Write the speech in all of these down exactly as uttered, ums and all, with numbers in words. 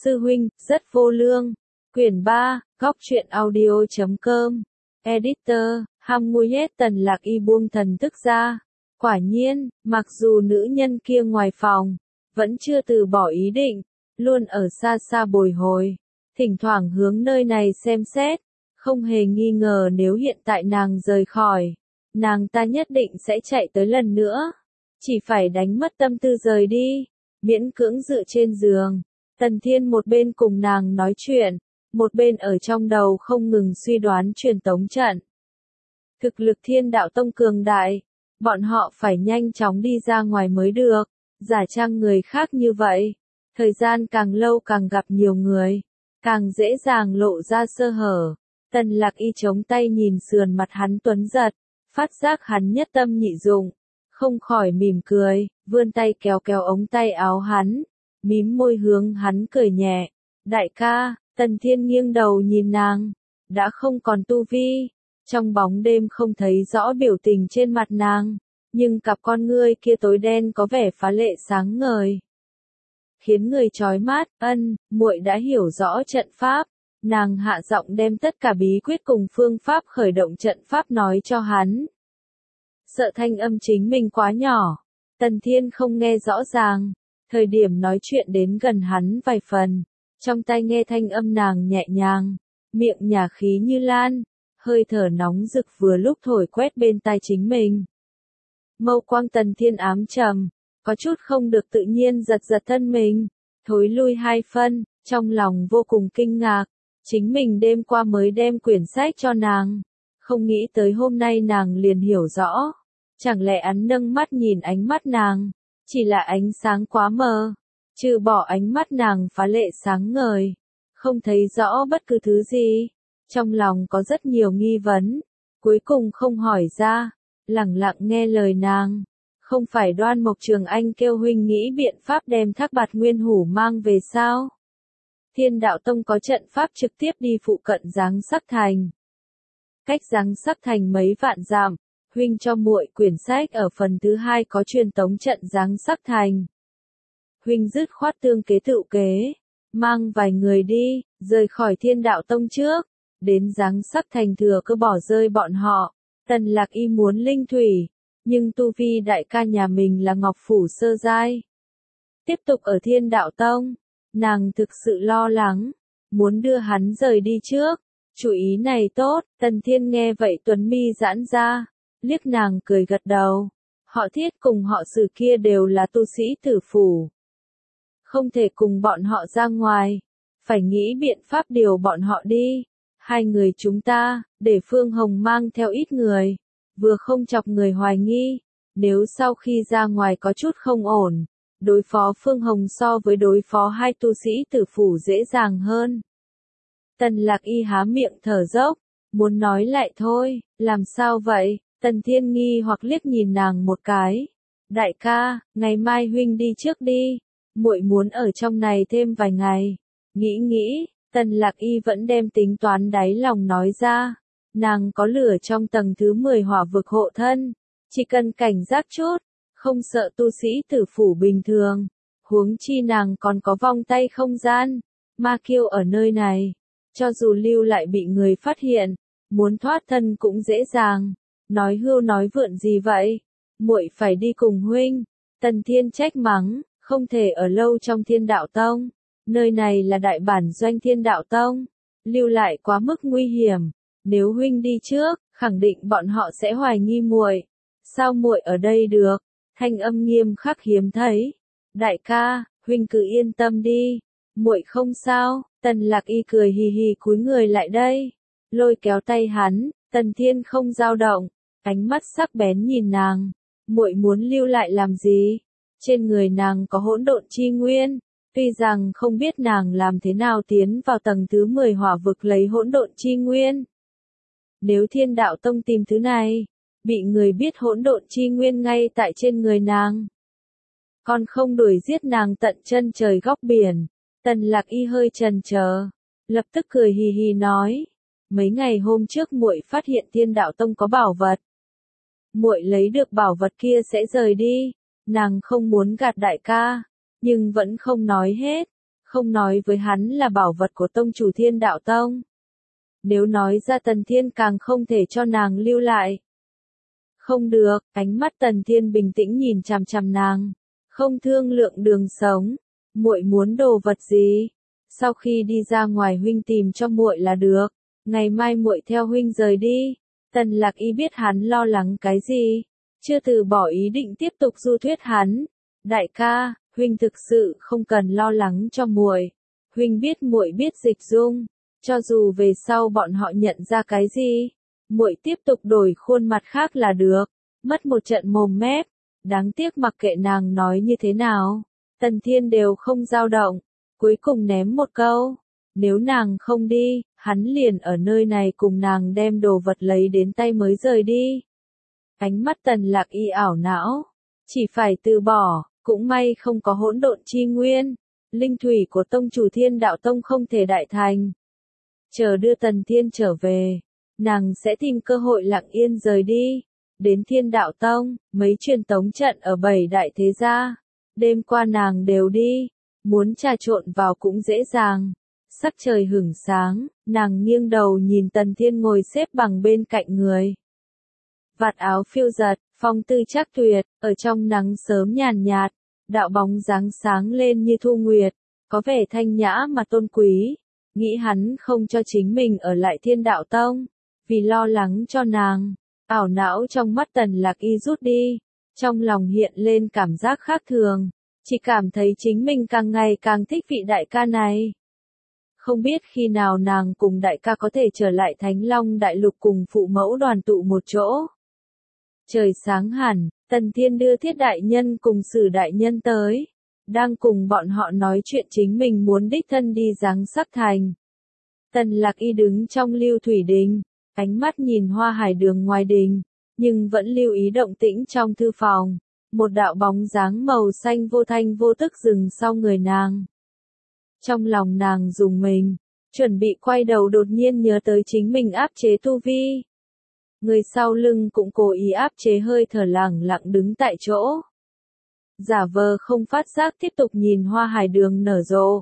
Sư huynh, rất vô lương. Quyển ba, góc truyện audio chấm com. Editor, Hamuyet Tần Lạc Y buông thần thức ra. Quả nhiên, mặc dù nữ nhân kia ngoài phòng, vẫn chưa từ bỏ ý định, luôn ở xa xa bồi hồi, thỉnh thoảng hướng nơi này xem xét, không hề nghi ngờ nếu hiện tại nàng rời khỏi, nàng ta nhất định sẽ chạy tới lần nữa, chỉ phải đánh mất tâm tư rời đi, miễn cưỡng dựa trên giường. Tần Thiên một bên cùng nàng nói chuyện, một bên ở trong đầu không ngừng suy đoán truyền tống trận. Thực lực Thiên Đạo Tông cường đại, bọn họ phải nhanh chóng đi ra ngoài mới được, giả trang người khác như vậy, thời gian càng lâu càng gặp nhiều người, càng dễ dàng lộ ra sơ hở. Tần Lạc Y chống tay nhìn sườn mặt hắn tuấn giật, phát giác hắn nhất tâm nhị dụng, không khỏi mỉm cười, vươn tay kéo kéo ống tay áo hắn, mím môi hướng hắn cười nhẹ. Đại ca, Tần Thiên nghiêng đầu nhìn nàng, đã không còn tu vi, trong bóng đêm không thấy rõ biểu tình trên mặt nàng, nhưng cặp con ngươi kia tối đen có vẻ phá lệ sáng ngời, khiến người chói mắt. Ân, muội đã hiểu rõ trận pháp. Nàng hạ giọng đem tất cả bí quyết cùng phương pháp khởi động trận pháp nói cho hắn. Sợ thanh âm chính mình quá nhỏ, Tần Thiên không nghe rõ ràng, thời điểm nói chuyện đến gần hắn vài phần, trong tai nghe thanh âm nàng nhẹ nhàng, miệng nhả khí như lan, hơi thở nóng rực vừa lúc thổi quét bên tai chính mình. Mâu quang Tần Thiên ám trầm, có chút không được tự nhiên giật giật thân mình, thối lui hai phân, trong lòng vô cùng kinh ngạc. Chính mình đêm qua mới đem quyển sách cho nàng, không nghĩ tới hôm nay nàng liền hiểu rõ. Chẳng lẽ hắn nâng mắt nhìn ánh mắt nàng, chỉ là ánh sáng quá mờ, trừ bỏ ánh mắt nàng phá lệ sáng ngời, không thấy rõ bất cứ thứ gì. Trong lòng có rất nhiều nghi vấn, cuối cùng không hỏi ra, lẳng lặng nghe lời nàng. Không phải Đoan Mộc Trường Anh kêu huynh nghĩ biện pháp đem Thác Bạt Nguyên Hủ mang về sao? Thiên Đạo Tông có trận pháp trực tiếp đi phụ cận Giáng Sắc Thành. Cách Giáng Sắc Thành mấy vạn dặm, huynh cho muội quyển sách ở phần thứ hai có truyền tống trận Giáng Sắc Thành. Huynh dứt khoát tương kế tự kế, mang vài người đi, rời khỏi Thiên Đạo Tông trước, đến Giáng Sắc Thành thừa cơ bỏ rơi bọn họ. Tần Lạc Y muốn linh thủy, nhưng tu vi đại ca nhà mình là Ngọc Phủ sơ giai. Tiếp tục ở Thiên Đạo Tông. Nàng thực sự lo lắng, muốn đưa hắn rời đi trước. Chủ ý này tốt. Tần Thiên nghe vậy tuấn mi giãn ra, liếc nàng cười gật đầu. Họ Thiết cùng họ Sử kia đều là tu sĩ tử phủ, không thể cùng bọn họ ra ngoài, phải nghĩ biện pháp điều bọn họ đi. Hai người chúng ta, để Phương Hồng mang theo ít người, vừa không chọc người hoài nghi, nếu sau khi ra ngoài có chút không ổn, đối phó Phương Hồng so với đối phó hai tu sĩ tử phủ dễ dàng hơn. Tần Lạc Y há miệng thở dốc, muốn nói lại thôi, làm sao vậy? Tần Thiên nghi hoặc liếc nhìn nàng một cái. Đại ca, ngày mai huynh đi trước đi, muội muốn ở trong này thêm vài ngày. Nghĩ nghĩ, Tần Lạc Y vẫn đem tính toán đáy lòng nói ra. Nàng có lửa trong tầng thứ mười hỏa vực hộ thân, chỉ cần cảnh giác chút, không sợ tu sĩ tử phủ bình thường, huống chi nàng còn có vòng tay không gian, ma kiêu ở nơi này, cho dù lưu lại bị người phát hiện, muốn thoát thân cũng dễ dàng. Nói hưu nói vượn gì vậy? Muội phải đi cùng huynh. Tần Thiên trách mắng, không thể ở lâu trong Thiên Đạo Tông, nơi này là đại bản doanh Thiên Đạo Tông, lưu lại quá mức nguy hiểm, nếu huynh đi trước, khẳng định bọn họ sẽ hoài nghi muội. Sao muội ở đây được? Thanh âm nghiêm khắc hiếm thấy. Đại ca, huynh cứ yên tâm đi, muội không sao. Tần Lạc Y cười hì hì cúi người lại đây, lôi kéo tay hắn. Tần Thiên không dao động, ánh mắt sắc bén nhìn nàng. Muội muốn lưu lại làm gì? Trên người nàng có hỗn độn chi nguyên, tuy rằng không biết nàng làm thế nào tiến vào tầng thứ mười hỏa vực lấy hỗn độn chi nguyên. Nếu Thiên Đạo Tông tìm thứ này, bị người biết hỗn độn chi nguyên ngay tại trên người nàng, còn không đuổi giết nàng tận chân trời góc biển. Tần Lạc Y hơi chần chờ, lập tức cười hì hì nói, mấy ngày hôm trước muội phát hiện Thiên Đạo Tông có bảo vật. Muội lấy được bảo vật kia sẽ rời đi, nàng không muốn gạt đại ca, nhưng vẫn không nói hết, không nói với hắn là bảo vật của tông chủ Thiên Đạo Tông. Nếu nói ra Tần Thiên càng không thể cho nàng lưu lại. Không được, ánh mắt Tần Thiên bình tĩnh nhìn chằm chằm nàng, không thương lượng đường sống. Muội muốn đồ vật gì? Sau khi đi ra ngoài huynh tìm cho muội là được, ngày mai muội theo huynh rời đi. Tần Lạc Y biết hắn lo lắng cái gì, chưa từ bỏ ý định tiếp tục du thuyết hắn. Đại ca, huynh thực sự không cần lo lắng cho muội. Huynh biết muội biết dịch dung, cho dù về sau bọn họ nhận ra cái gì, muội tiếp tục đổi khuôn mặt khác là được. Mất một trận mồm mép, đáng tiếc mặc kệ nàng nói như thế nào, Tần Thiên đều không dao động, cuối cùng ném một câu, nếu nàng không đi, hắn liền ở nơi này cùng nàng đem đồ vật lấy đến tay mới rời đi. Ánh mắt Tần Lạc Y ảo não, chỉ phải từ bỏ, cũng may không có hỗn độn chi nguyên, linh thủy của tông chủ Thiên Đạo Tông không thể đại thành. Chờ đưa Tần Thiên trở về, nàng sẽ tìm cơ hội lặng yên rời đi, đến Thiên Đạo Tông, mấy truyền tống trận ở bảy đại thế gia, đêm qua nàng đều đi, muốn trà trộn vào cũng dễ dàng. Sắc trời hửng sáng, nàng nghiêng đầu nhìn Tần Thiên ngồi xếp bằng bên cạnh người. Vạt áo phiêu giật, phong tư trác tuyệt, ở trong nắng sớm nhàn nhạt, đạo bóng dáng sáng lên như thu nguyệt, có vẻ thanh nhã mà tôn quý. Nghĩ hắn không cho chính mình ở lại Thiên Đạo Tông, vì lo lắng cho nàng. Ảo não trong mắt Tần Lạc Y rút đi, trong lòng hiện lên cảm giác khác thường, chỉ cảm thấy chính mình càng ngày càng thích vị đại ca này. Không biết khi nào nàng cùng đại ca có thể trở lại Thánh Long Đại Lục cùng phụ mẫu đoàn tụ một chỗ. Trời sáng hẳn, Tần Thiên đưa Thiết đại nhân cùng Sử đại nhân tới, đang cùng bọn họ nói chuyện chính mình muốn đích thân đi giáng sắc thành. Tần Lạc Y đứng trong Lưu Thủy Đình, ánh mắt nhìn Hoa Hải Đường ngoài đình, nhưng vẫn lưu ý động tĩnh trong thư phòng. Một đạo bóng dáng màu xanh vô thanh vô tức dừng sau người nàng. Trong lòng nàng rùng mình, chuẩn bị quay đầu đột nhiên nhớ tới chính mình áp chế tu vi. Người sau lưng cũng cố ý áp chế hơi thở lẳng lặng đứng tại chỗ. Giả vờ không phát giác tiếp tục nhìn Hoa Hải Đường nở rộ.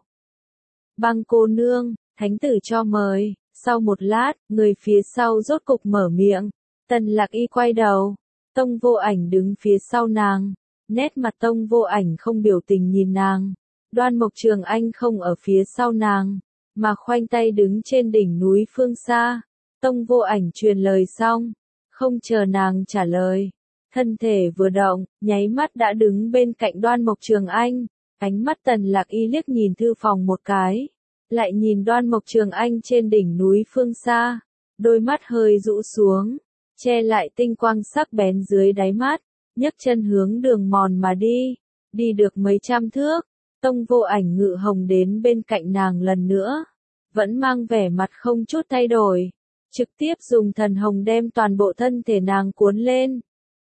Băng cô nương, thánh tử cho mời. Sau một lát, người phía sau rốt cục mở miệng. Tần Lạc Y quay đầu. Tông Vô Ảnh đứng phía sau nàng. Nét mặt Tông Vô Ảnh không biểu tình nhìn nàng. Đoan Mộc Trường Anh không ở phía sau nàng, mà khoanh tay đứng trên đỉnh núi phương xa. Tông Vô Ảnh truyền lời xong, không chờ nàng trả lời. Thân thể vừa động, nháy mắt đã đứng bên cạnh Đoan Mộc Trường Anh. Ánh mắt Tần Lạc Y liếc nhìn thư phòng một cái, lại nhìn Đoan Mộc Trường Anh trên đỉnh núi phương xa. Đôi mắt hơi rũ xuống, che lại tinh quang sắc bén dưới đáy mắt, nhấc chân hướng đường mòn mà đi. Đi được mấy trăm thước, Tông Vô Ảnh ngự hồng đến bên cạnh nàng lần nữa, vẫn mang vẻ mặt không chút thay đổi, trực tiếp dùng thần hồng đem toàn bộ thân thể nàng cuốn lên.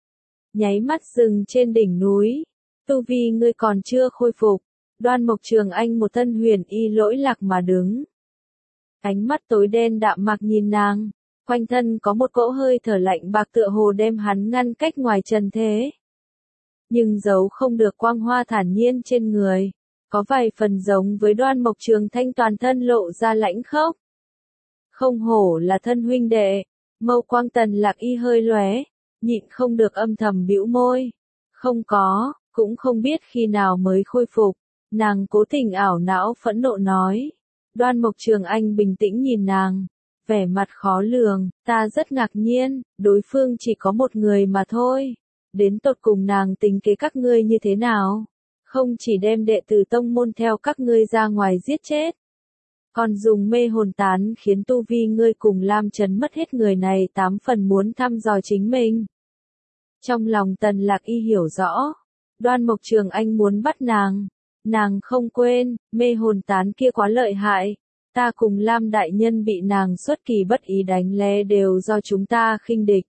Nháy mắt dừng trên đỉnh núi, tu vi ngươi còn chưa khôi phục. Đoan Mộc Trường Anh một thân huyền y lỗi lạc mà đứng. Ánh mắt tối đen đạm mạc nhìn nàng, quanh thân có một cỗ hơi thở lạnh bạc tựa hồ đem hắn ngăn cách ngoài trần thế. Nhưng giấu không được quang hoa thản nhiên trên người, có vài phần giống với Đoan Mộc Trường Thanh toàn thân lộ ra lãnh khốc. Không hổ là thân huynh đệ, mâu quang Tần Lạc Y hơi lóe, nhịn không được âm thầm bĩu môi. Không có, cũng không biết khi nào mới khôi phục. Nàng cố tình ảo não phẫn nộ nói. Đoan Mộc Trường Anh bình tĩnh nhìn nàng, vẻ mặt khó lường. Ta rất ngạc nhiên, đối phương chỉ có một người mà thôi. Đến tột cùng nàng tính kế các ngươi như thế nào? Không chỉ đem đệ tử tông môn theo các ngươi ra ngoài giết chết, còn dùng mê hồn tán khiến tu vi ngươi cùng Lam Trấn mất hết. Người này tám phần muốn thăm dò chính mình. Trong lòng Tần Lạc Y hiểu rõ, Đoan Mộc Trường Anh muốn bắt nàng. Nàng không quên, mê hồn tán kia quá lợi hại. Ta cùng Lam đại nhân bị nàng xuất kỳ bất ý đánh lé đều do chúng ta khinh địch.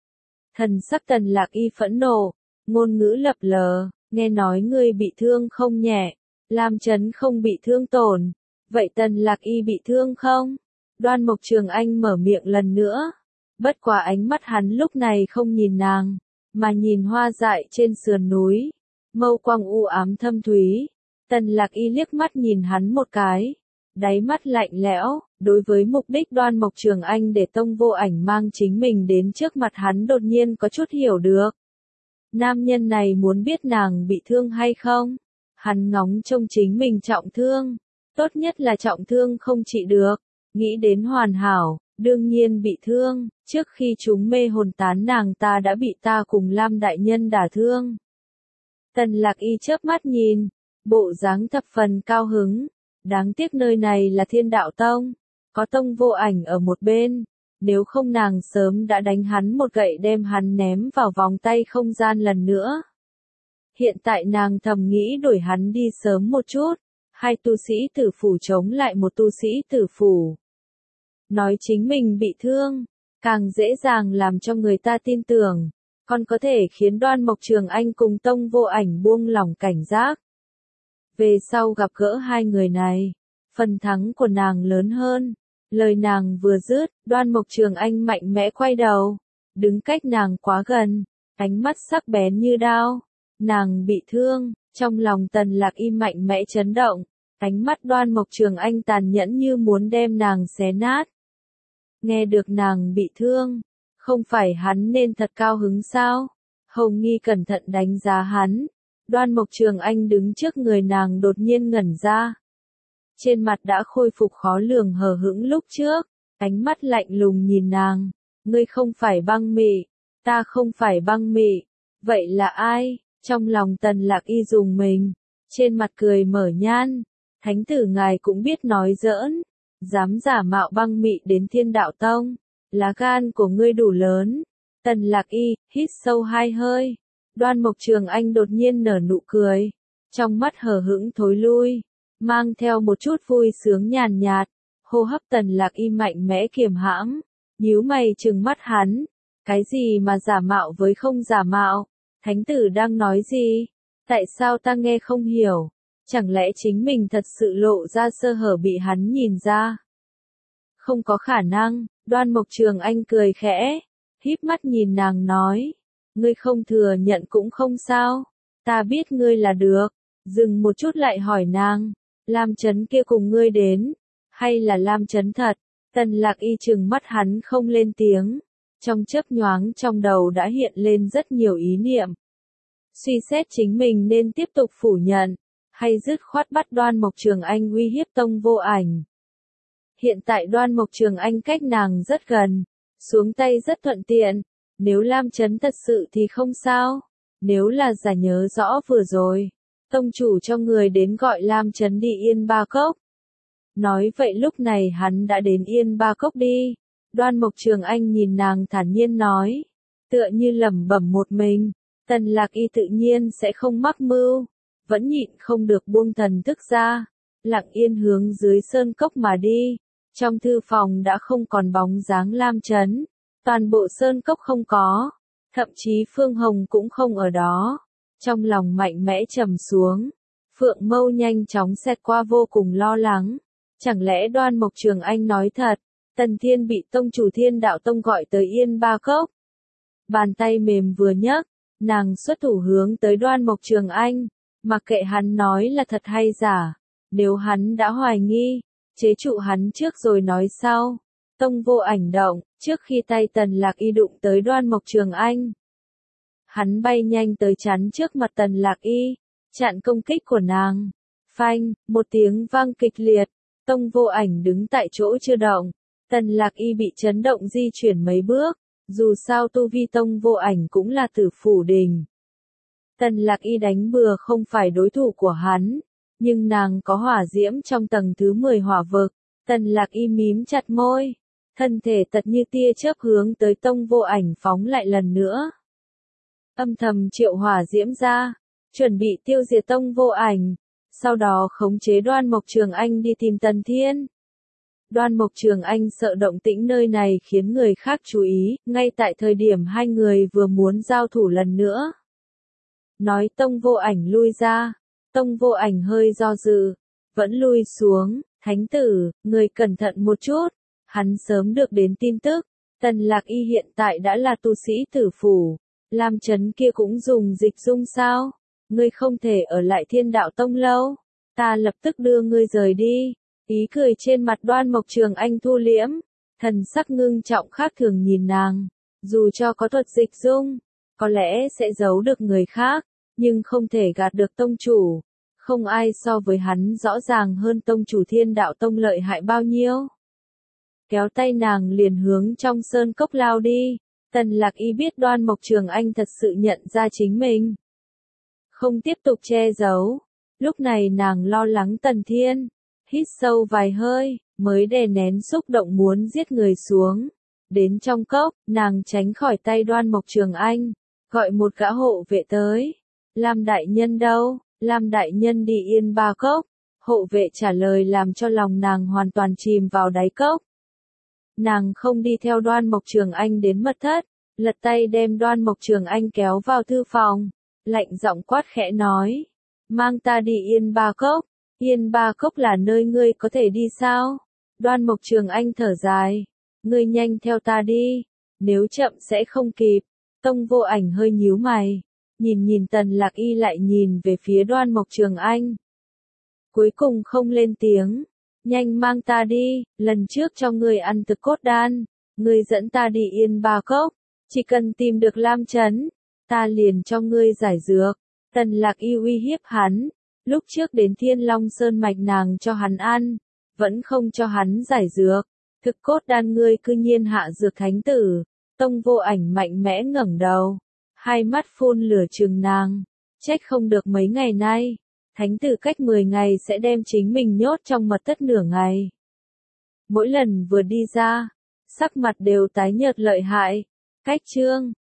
Thần sắc Tần Lạc Y phẫn nộ, ngôn ngữ lập lờ, nghe nói ngươi bị thương không nhẹ, Lam Trấn không bị thương tổn, vậy Tần Lạc Y bị thương không? Đoan Mộc Trường Anh mở miệng lần nữa, bất quá ánh mắt hắn lúc này không nhìn nàng, mà nhìn hoa dại trên sườn núi, mâu quang u ám thâm thúy. Tần Lạc Y liếc mắt nhìn hắn một cái, đáy mắt lạnh lẽo, đối với mục đích Đoan Mộc Trường Anh để Tông Vô Ảnh mang chính mình đến trước mặt hắn đột nhiên có chút hiểu được. Nam nhân này muốn biết nàng bị thương hay không? Hắn ngóng trông chính mình trọng thương, tốt nhất là trọng thương không trị được, nghĩ đến hoàn hảo, đương nhiên bị thương, trước khi chúng mê hồn tán nàng ta đã bị ta cùng Lam đại nhân đả thương. Tần Lạc Y chớp mắt nhìn, bộ dáng thập phần cao hứng, đáng tiếc nơi này là Thiên Đạo Tông, có Tông Vô Ảnh ở một bên, nếu không nàng sớm đã đánh hắn một gậy đem hắn ném vào vòng tay không gian lần nữa. Hiện tại nàng thầm nghĩ đuổi hắn đi sớm một chút, hai tu sĩ tử phủ chống lại một tu sĩ tử phủ. Nói chính mình bị thương, càng dễ dàng làm cho người ta tin tưởng, còn có thể khiến Đoan Mộc Trường Anh cùng Tông Vô Ảnh buông lỏng cảnh giác. Về sau gặp gỡ hai người này, phần thắng của nàng lớn hơn. Lời nàng vừa dứt, Đoan Mộc Trường Anh mạnh mẽ quay đầu, đứng cách nàng quá gần, ánh mắt sắc bén như đao. Nàng bị thương, trong lòng Tần Lạc Y mạnh mẽ chấn động, ánh mắt Đoan Mộc Trường Anh tàn nhẫn như muốn đem nàng xé nát. Nghe được nàng bị thương, không phải hắn nên thật cao hứng sao? Hồng Nghi cẩn thận đánh giá hắn, Đoan Mộc Trường Anh đứng trước người nàng đột nhiên ngẩn ra. Trên mặt đã khôi phục khó lường hờ hững lúc trước, ánh mắt lạnh lùng nhìn nàng, ngươi không phải Băng Mị, ta không phải Băng Mị, vậy là ai? Trong lòng Tần Lạc Y dùng mình, trên mặt cười mở nhan, thánh tử ngài cũng biết nói giỡn, dám giả mạo Băng Mị đến Thiên Đạo Tông, lá gan của ngươi đủ lớn. Tần Lạc Y hít sâu hai hơi, Đoan Mộc Trường Anh đột nhiên nở nụ cười, trong mắt hờ hững thối lui, mang theo một chút vui sướng nhàn nhạt, hô hấp Tần Lạc Y mạnh mẽ kiềm hãm, nhíu mày trừng mắt hắn, cái gì mà giả mạo với không giả mạo, thánh tử đang nói gì, tại sao ta nghe không hiểu, chẳng lẽ chính mình thật sự lộ ra sơ hở bị hắn nhìn ra? Không có khả năng, Đoan Mộc Trường Anh cười khẽ, híp mắt nhìn nàng nói, ngươi không thừa nhận cũng không sao, ta biết ngươi là được, dừng một chút lại hỏi nàng, Lam Chấn kia cùng ngươi đến, hay là Lam Chấn thật? Tần Lạc Y trừng mắt hắn không lên tiếng, trong chớp nhoáng trong đầu đã hiện lên rất nhiều ý niệm. Suy xét chính mình nên tiếp tục phủ nhận, hay dứt khoát bắt Đoan Mộc Trường Anh uy hiếp Tông Vô Ảnh. Hiện tại Đoan Mộc Trường Anh cách nàng rất gần, xuống tay rất thuận tiện, nếu Lam Chấn thật sự thì không sao, nếu là giả nhớ rõ vừa rồi, tông chủ cho người đến gọi Lam Chấn đi Yên Ba Cốc. Nói vậy lúc này hắn đã đến Yên Ba Cốc đi. Đoan Mộc Trường Anh nhìn nàng thản nhiên nói, tựa như lẩm bẩm một mình, Tần Lạc Y tự nhiên sẽ không mắc mưu, vẫn nhịn không được buông thần thức ra, lặng yên hướng dưới sơn cốc mà đi. Trong thư phòng đã không còn bóng dáng Lam Chấn, toàn bộ sơn cốc không có, thậm chí Phương Hồng cũng không ở đó. Trong lòng mạnh mẽ trầm xuống, Phượng Mâu nhanh chóng xẹt qua vô cùng lo lắng. Chẳng lẽ Đoan Mộc Trường Anh nói thật, Tần Thiên bị tông chủ Thiên Đạo Tông gọi tới Yên Ba Cốc? Bàn tay mềm vừa nhấc, nàng xuất thủ hướng tới Đoan Mộc Trường Anh, mặc kệ hắn nói là thật hay giả, nếu hắn đã hoài nghi, chế trụ hắn trước rồi nói sau. Tông Vô Ảnh động, trước khi tay Tần Lạc Y đụng tới Đoan Mộc Trường Anh, hắn bay nhanh tới chắn trước mặt Tần Lạc Y, chặn công kích của nàng. Phanh, một tiếng vang kịch liệt, Tông Vô Ảnh đứng tại chỗ chưa động, Tần Lạc Y bị chấn động di chuyển mấy bước, dù sao tu vi Tông Vô Ảnh cũng là tử phủ đình. Tần Lạc Y đánh bừa không phải đối thủ của hắn, nhưng nàng có hỏa diễm trong tầng thứ mười hỏa vực. Tần Lạc Y mím chặt môi, thân thể tật như tia chớp hướng tới Tông Vô Ảnh phóng lại lần nữa. Âm thầm triệu hỏa diễm ra, chuẩn bị tiêu diệt Tông Vô Ảnh, sau đó khống chế Đoan Mộc Trường Anh đi tìm Tần Thiên. Đoan Mộc Trường Anh sợ động tĩnh nơi này khiến người khác chú ý, ngay tại thời điểm hai người vừa muốn giao thủ lần nữa. Nói Tông Vô Ảnh lui ra, Tông Vô Ảnh hơi do dự, vẫn lui xuống, thánh tử, người cẩn thận một chút, hắn sớm được đến tin tức, Tần Lạc Y hiện tại đã là tu sĩ tử phủ, Lam Chấn kia cũng dùng dịch dung sao, ngươi không thể ở lại Thiên Đạo Tông lâu, ta lập tức đưa ngươi rời đi. Ý cười trên mặt Đoan Mộc Trường Anh thu liễm, thần sắc ngưng trọng khác thường nhìn nàng. Dù cho có thuật dịch dung, có lẽ sẽ giấu được người khác, nhưng không thể gạt được tông chủ. Không ai so với hắn rõ ràng hơn tông chủ Thiên Đạo Tông lợi hại bao nhiêu. Kéo tay nàng liền hướng trong sơn cốc lao đi. Tần Lạc Y biết Đoan Mộc Trường Anh thật sự nhận ra chính mình, không tiếp tục che giấu. Lúc này nàng lo lắng Tần Thiên, hít sâu vài hơi, mới đè nén xúc động muốn giết người xuống. Đến trong cốc, nàng tránh khỏi tay Đoan Mộc Trường Anh, gọi một gã hộ vệ tới. Lam đại nhân đâu? Lam đại nhân đi Yên Ba Cốc. Hộ vệ trả lời làm cho lòng nàng hoàn toàn chìm vào đáy cốc. Nàng không đi theo Đoan Mộc Trường Anh đến mật thất, lật tay đem Đoan Mộc Trường Anh kéo vào thư phòng, lạnh giọng quát khẽ nói, mang ta đi Yên Ba Cốc. Yên Ba Cốc là nơi ngươi có thể đi sao? Đoan Mộc Trường Anh thở dài, ngươi nhanh theo ta đi, nếu chậm sẽ không kịp. Tông Vô Ảnh hơi nhíu mày, nhìn nhìn Tần Lạc Y lại nhìn về phía Đoan Mộc Trường Anh. Cuối cùng không lên tiếng, nhanh mang ta đi, lần trước cho ngươi ăn thực cốt đan, ngươi dẫn ta đi Yên Ba Cốc, chỉ cần tìm được Lam Trấn, ta liền cho ngươi giải dược. Tần Lạc Y uy hiếp hắn, lúc trước đến Thiên Long Sơn mạch nàng cho hắn ăn, vẫn không cho hắn giải dược. Thực cốt đan ngươi cư nhiên hạ dược thánh tử. Tông Vô Ảnh mạnh mẽ ngẩng đầu, hai mắt phun lửa trừng nàng, trách không được mấy ngày nay, thánh tử cách mười ngày sẽ đem chính mình nhốt trong mật thất nửa ngày. Mỗi lần vừa đi ra, sắc mặt đều tái nhợt lợi hại. Cách chương